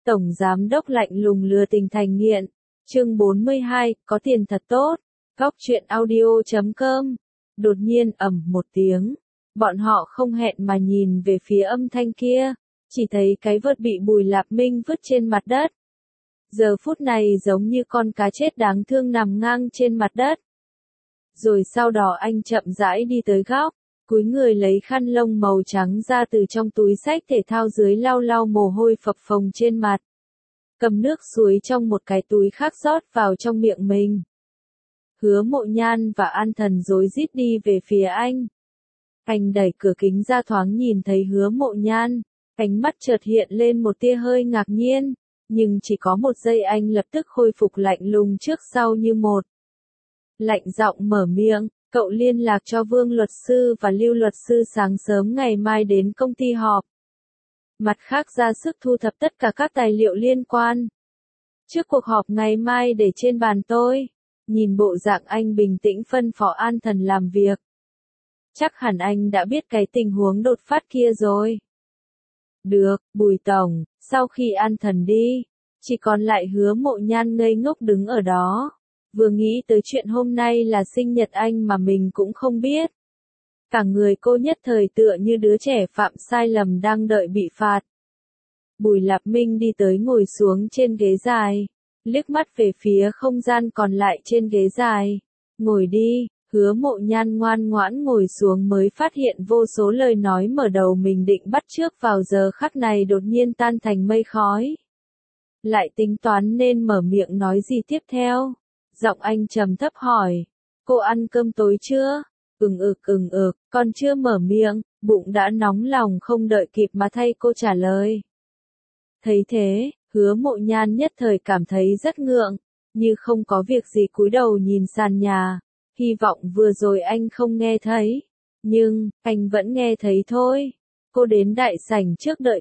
Tổng giám đốc lạnh lùng lừa tình thành nghiện. Chương 42, có tiền thật tốt. Góc truyện audio.com. Đột nhiên ầm một tiếng. Bọn họ không hẹn mà nhìn về phía âm thanh kia. Chỉ thấy cái vợt bị Bùi Lạp Minh vứt trên mặt đất. Giờ phút này giống như con cá chết đáng thương nằm ngang trên mặt đất. Rồi sau đó anh chậm rãi đi tới góc, cúi người lấy khăn lông màu trắng ra từ trong túi xách thể thao dưới lau lau mồ hôi phập phồng trên mặt. Cầm nước suối trong một cái túi khác rót vào trong miệng mình. Hứa Mộ Nhan và An Thần rối rít đi về phía anh. Anh đẩy cửa kính ra thoáng nhìn thấy Hứa Mộ Nhan, ánh mắt chợt hiện lên một tia hơi ngạc nhiên, nhưng chỉ có một giây anh lập tức khôi phục lạnh lùng trước sau như một. Lạnh giọng mở miệng, cậu liên lạc cho Vương luật sư và Lưu luật sư sáng sớm ngày mai đến công ty họp. Mặt khác ra sức thu thập tất cả các tài liệu liên quan. Trước cuộc họp ngày mai để trên bàn tôi. Nhìn bộ dạng anh bình tĩnh phân phó An Thần làm việc. Chắc hẳn anh đã biết cái tình huống đột phát kia rồi. Được, Bùi Tổng, sau khi An Thần đi, chỉ còn lại Hứa Mộ Nhan ngây ngốc đứng ở đó. Vừa nghĩ tới chuyện hôm nay là sinh nhật anh mà mình cũng không biết. Cả người cô nhất thời tựa như đứa trẻ phạm sai lầm đang đợi bị phạt. Bùi Lạp Minh đi tới ngồi xuống trên ghế dài, liếc mắt về phía không gian còn lại trên ghế dài. Ngồi đi, Hứa Mộ Nhan ngoan ngoãn ngồi xuống mới phát hiện vô số lời nói mở đầu mình định bắt chước vào giờ khắc này đột nhiên tan thành mây khói. Lại tính toán nên mở miệng nói gì tiếp theo. Giọng anh trầm thấp hỏi, cô ăn cơm tối chưa? Ừng ực, còn chưa mở miệng, bụng đã nóng lòng không đợi kịp mà thay cô trả lời. Thấy thế, Hứa Mộ Nhan nhất thời cảm thấy rất ngượng, như không có việc gì cúi đầu nhìn sàn nhà, hy vọng vừa rồi anh không nghe thấy, nhưng, anh vẫn nghe thấy thôi. Cô đến đại sảnh trước đợi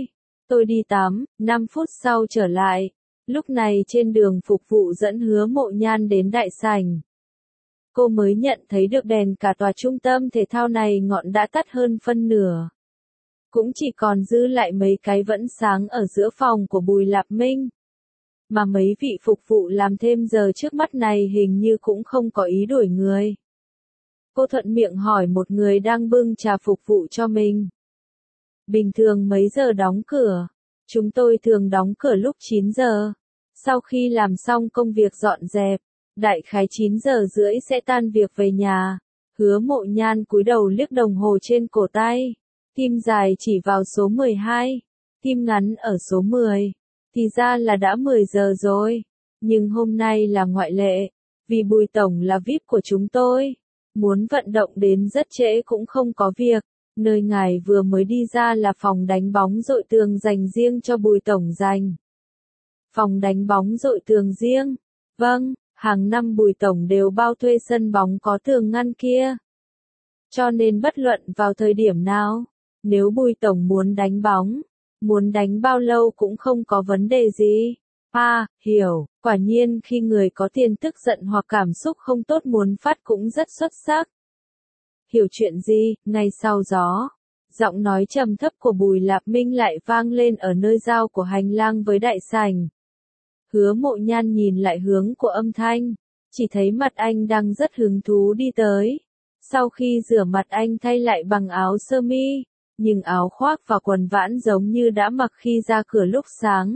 tôi đi tắm, 5 phút sau trở lại. Lúc này trên đường phục vụ dẫn Hứa Mộ Nhan đến đại sảnh. Cô mới nhận thấy được đèn cả tòa trung tâm thể thao này ngọn đã tắt hơn phân nửa. Cũng chỉ còn dư lại mấy cái vẫn sáng ở giữa phòng của Bùi Lạp Minh. Mà mấy vị phục vụ làm thêm giờ trước mắt này hình như cũng không có ý đuổi người. Cô thuận miệng hỏi một người đang bưng trà phục vụ cho mình. Bình thường mấy giờ đóng cửa? Chúng tôi thường đóng cửa lúc 9 giờ. Sau khi làm xong công việc dọn dẹp, đại khái 9 giờ rưỡi sẽ tan việc về nhà. Hứa Mộ Nhan cúi đầu liếc đồng hồ trên cổ tay. Tim dài chỉ vào số 12, tim ngắn ở số 10. Thì ra là đã 10 giờ rồi. Nhưng hôm nay là ngoại lệ, vì Bùi Tổng là VIP của chúng tôi. Muốn vận động đến rất trễ cũng không có việc. Nơi ngài vừa mới đi ra là phòng đánh bóng dội tường dành riêng cho Bùi Tổng dành. Phòng đánh bóng dội tường riêng? Vâng, hàng năm Bùi Tổng đều bao thuê sân bóng có tường ngăn kia. Cho nên bất luận vào thời điểm nào, nếu Bùi Tổng muốn đánh bóng, muốn đánh bao lâu cũng không có vấn đề gì. Hiểu, quả nhiên khi người có tiền tức giận hoặc cảm xúc không tốt muốn phát cũng rất xuất sắc. Hiểu chuyện gì? Ngay sau gió, giọng nói trầm thấp của Bùi Lạp Minh lại vang lên ở nơi giao của hành lang với đại sảnh. Hứa Mộ Nhan nhìn lại hướng của âm thanh, chỉ thấy mặt anh đang rất hứng thú đi tới. Sau khi rửa mặt anh thay lại bằng áo sơ mi, nhưng áo khoác và quần vãn giống như đã mặc khi ra cửa lúc sáng.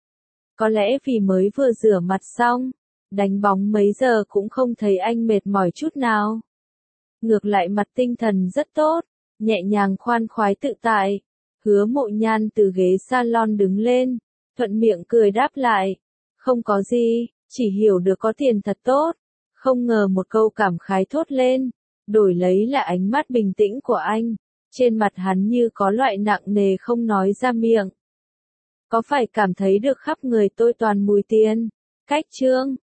Có lẽ vì mới vừa rửa mặt xong, đánh bóng mấy giờ cũng không thấy anh mệt mỏi chút nào. Ngược lại mặt tinh thần rất tốt, nhẹ nhàng khoan khoái tự tại. Hứa Mộ Nhan từ ghế salon đứng lên, thuận miệng cười đáp lại. Không có gì, chỉ hiểu được có tiền thật tốt. Không ngờ một câu cảm khái thốt lên, đổi lấy là ánh mắt bình tĩnh của anh. Trên mặt hắn như có loại nặng nề không nói ra miệng. Có phải cảm thấy được khắp người tôi toàn mùi tiền? Cách chương